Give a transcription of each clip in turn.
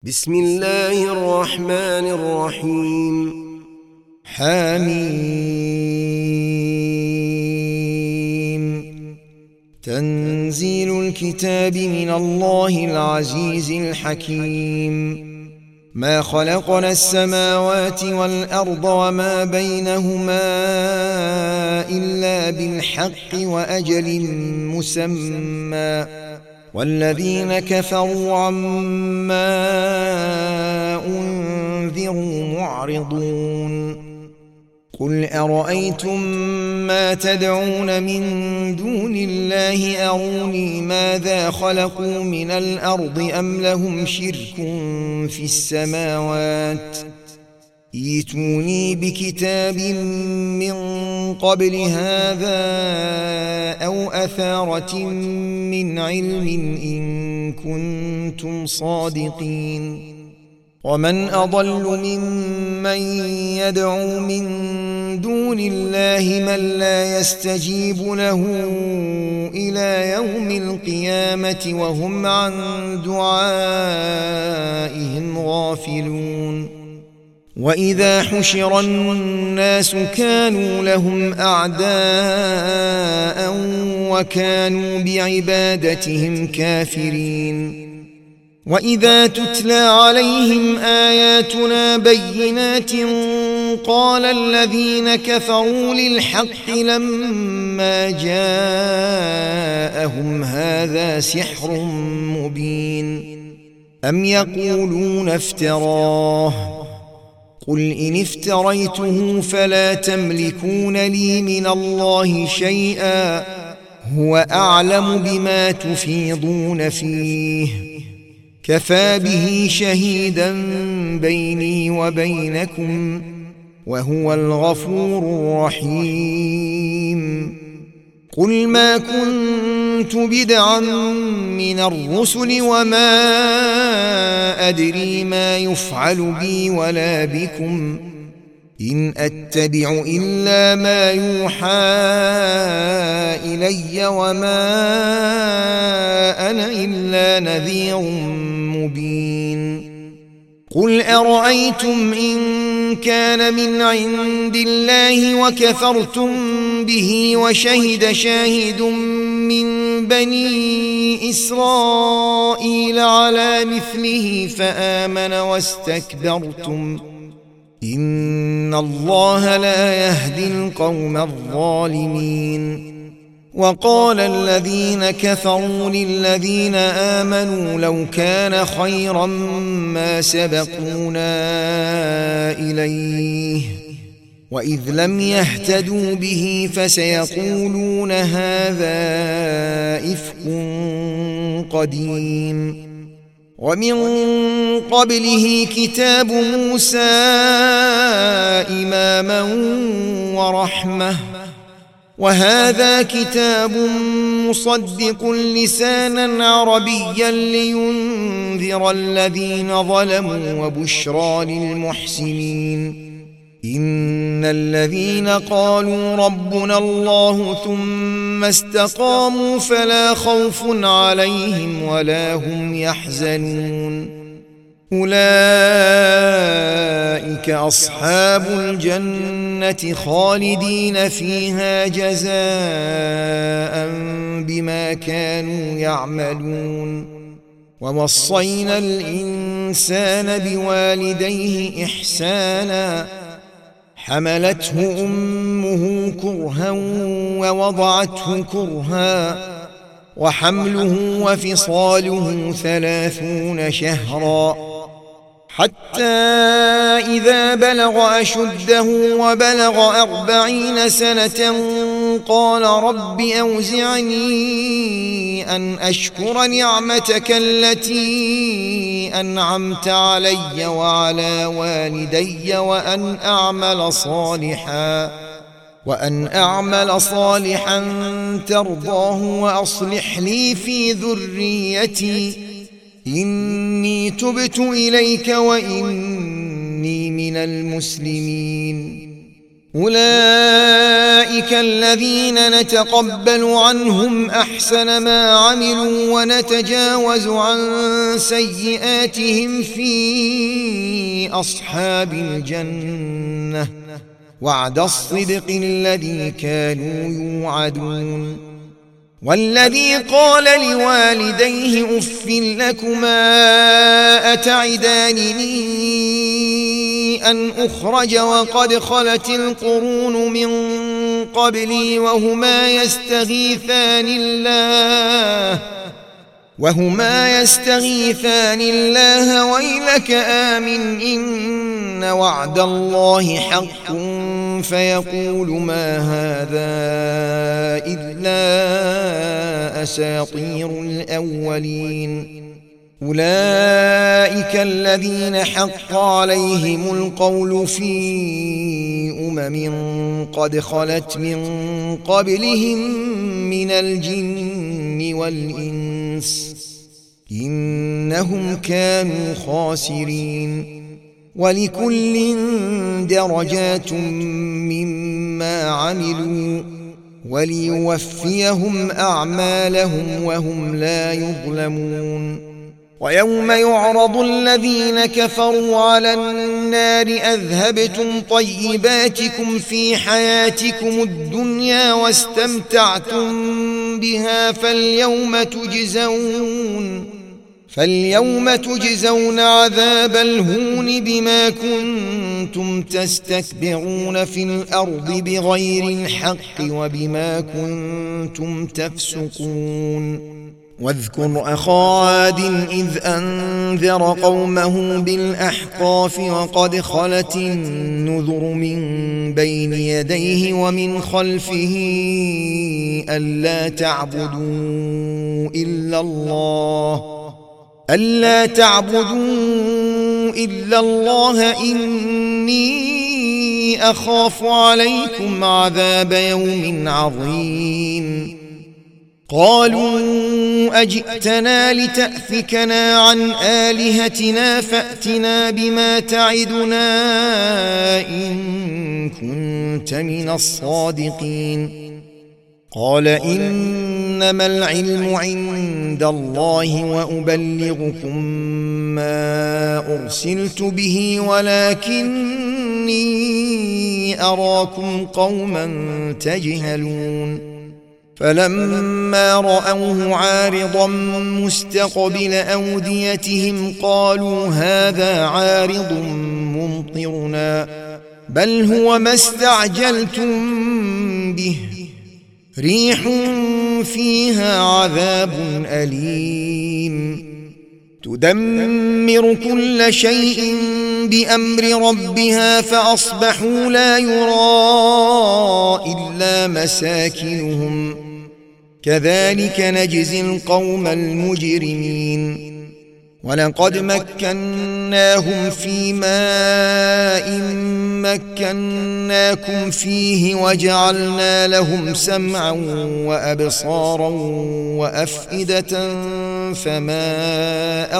بسم الله الرحمن الرحيم. حميم. تنزيل الكتاب من الله العزيز الحكيم. ما خلقنا السماوات والأرض وما بينهما إلا بالحق وأجل مسمى، والذين كفروا عما أنذروا معرضون. قل أرأيتم ما تدعون من دون الله أروني ماذا خلقوا من الأرض أم لهم شرك في السماوات، ائتوني بكتاب من قبل هذا أو أثارة من علم إن كنتم صادقين. ومن أضل ممن يدعو من دون الله من لا يستجيب له إلى يوم القيامة وهم عن دعائهم غافلون. وإذا حشر الناس كانوا لهم أعداء وكانوا بعبادتهم كافرين. وإذا تتلى عليهم آياتنا بينات قال الذين كفروا للحق لما جاءهم هذا سحر مبين أم يقولون افتراه، قل إن افتريته فلا تملكون لي من الله شيئا هو أعلم بما تفيضون فيه، كفى به شهيدا بيني وبينكم وهو الغفور الرحيم. قل ما كنت بدعا من الرسل وما أدري ما يفعل بي ولا بكم، إن أتبع إلا ما يوحى إلي وما أنا إلا نذير مبين. قل أرأيتم إن كان من عند الله وكفرتم به وشهد شاهد من بني إسرائيل على مثله فآمن واستكبرتم إن الله لا يهدي القوم الظالمين. وقال الذين كفروا للذين آمنوا لو كان خيرا ما سبقونا إليه، وإذ لم يهتدوا به فسيقولون هذا إفك قديم. ومن قبله كتاب موسى إماما ورحمة، وهذا كتاب مصدق لسانا عربيا لينذر الذين ظلموا وبشرى للمحسنين. إن الذين قالوا ربنا الله ثم استقاموا فلا خوف عليهم ولا هم يحزنون، أولئك أصحاب الجنة خالدين فيها جزاء بما كانوا يعملون. ووصينا الإنسان بوالديه إحسانا، حملته أمه كرها ووضعته كرها، وحمله وفصاله 30 شهرا، حتى إذا بلغ أشده وبلغ 40 سنة قال رب أوزعني أن أشكر نعمتك التي أنعمت علي وعلى والدي وأن أعمل صالحا ترضاه وأصلح لي في ذريتي إني تبت إليك وإني من المسلمين. أولئك الذين نتقبل عنهم أحسن ما عملوا ونتجاوز عن سيئاتهم في أصحاب الجنة وعد الصدق الذي كانوا يوعدون. والذي قال لوالديه أف لكما أتعدانني أن أخرج وقد خلت القرون من قبلي وهما يستغيثان الله ويلك آمن إن وعد الله حق فيقول ما هذا إلا أساطير الأولين. أولئك الذين حق عليهم القول في قد خلت من قبلهم من الجن والإنس إنهم كانوا خاسرين. ولكل درجات مما عملوا وليوفيهم أعمالهم وهم لا يظلمون. ويوم يعرض الذين كفروا على النار أذهبتم طيباتكم في حياتكم الدنيا واستمتعتم بها فاليوم تجزون عذاب الهون بما كنتم تستكبرون في الأرض بغير الحق وبما كنتم تفسقون. واذكر أخا عاد إذ أنذر قومه بالأحقاف وقد خلت النذر من بين يديه ومن خلفه ألا تعبدوا إلا الله إني أخاف عليكم عذاب يوم عظيم. قالوا أجئتنا لتأفكنا عن آلهتنا فأتنا بما تعدنا إن كنت من الصادقين. قال إنما العلم عند الله وأبلغكم ما أرسلت به ولكني أراكم قوما تجهلون. فلما رأوه عارضا مستقبل أوديتهم قالوا هذا عارض ممطرنا بل هو ما استعجلتم به ريح فيها عذاب أليم تدمر كل شيء بأمر ربها فأصبحوا لا يرى إلا مساكنهم كذلك نجزي القوم المجرمين. ولقد مكناهم في ماء مكناكم فيه وجعلنا لهم سمعا وأبصارا وأفئدة فما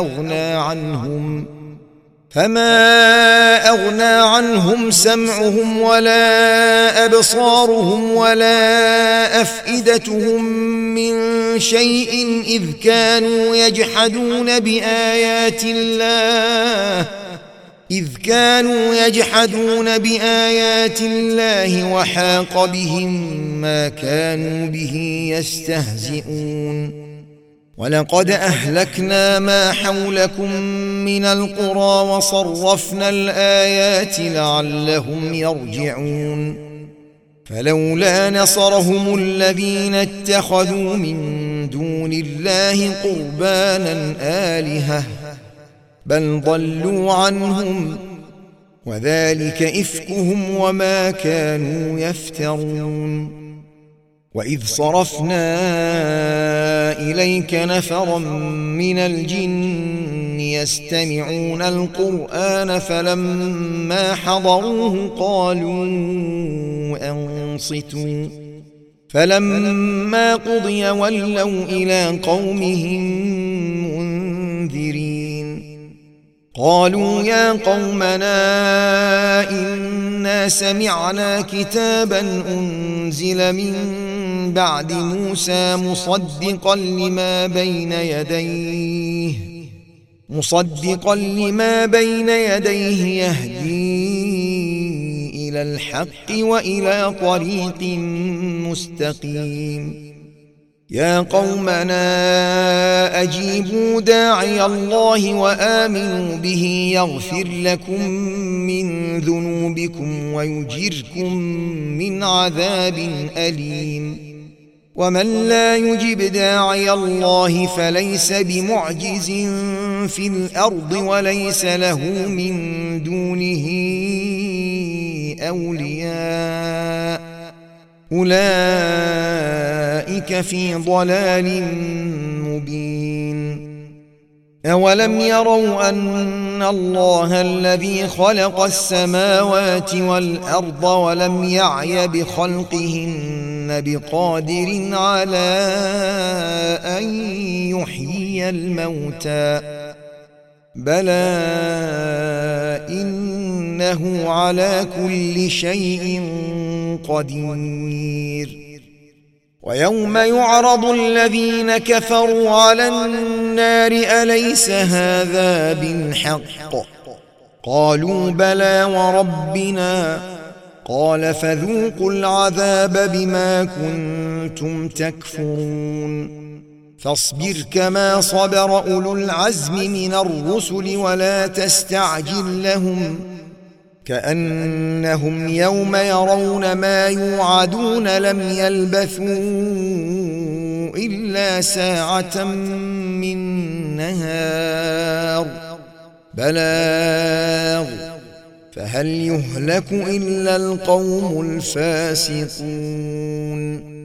أغنى عنهم سمعهم ولا أبصارهم ولا أفئدتهم من شيء إذ كانوا يجحدون بآيات الله وحاق بهم ما كانوا به يستهزئون. ولقد أهلكنا ما حولكم من القرى وصرفنا الآيات لعلهم يرجعون. فلولا نصرهم الذين اتخذوا من دون الله قربانا آلهة بل ضلوا عنهم وذلك إفكهم وما كانوا يفترون. وإذ صرفنا إليك نفرا من الجن يستمعون القرآن فلما حضروه قالوا أنصتوا فلما قضي ولوا إلى قومهم منذرين. قالوا يا قومنا إنا سمعنا كتابا أنزل من بعد موسى مصدقا لما بين يديه يهدي إلى الحق وإلى طريق مستقيم. يا قومنا أجيبوا داعي الله وآمنوا به يغفر لكم من ذنوبكم ويجركم من عذاب أليم. ومن لا يجب داعي الله فليس بمعجز في الأرض وليس له من دونه أولياء أولئك في ضلال مبين. أولم يروا أن الله الذي خلق السماوات والأرض ولم يعي بخلقهن بقادر على أن يحيي الموتى بلى إنه على كل شيء قدير. ويوم يعرض الذين كفروا على النار أليس هذا بالحق قالوا بلى وربنا قال فذوقوا العذاب بما كنتم تكفرون. فاصبر كما صبر أولو العزم من الرسل ولا تستعجل لهم كأنهم يوم يرون ما يوعدون لم يلبثوا إلا ساعة من نهار بلاغ فهل يهلك إلا القوم الفاسقون.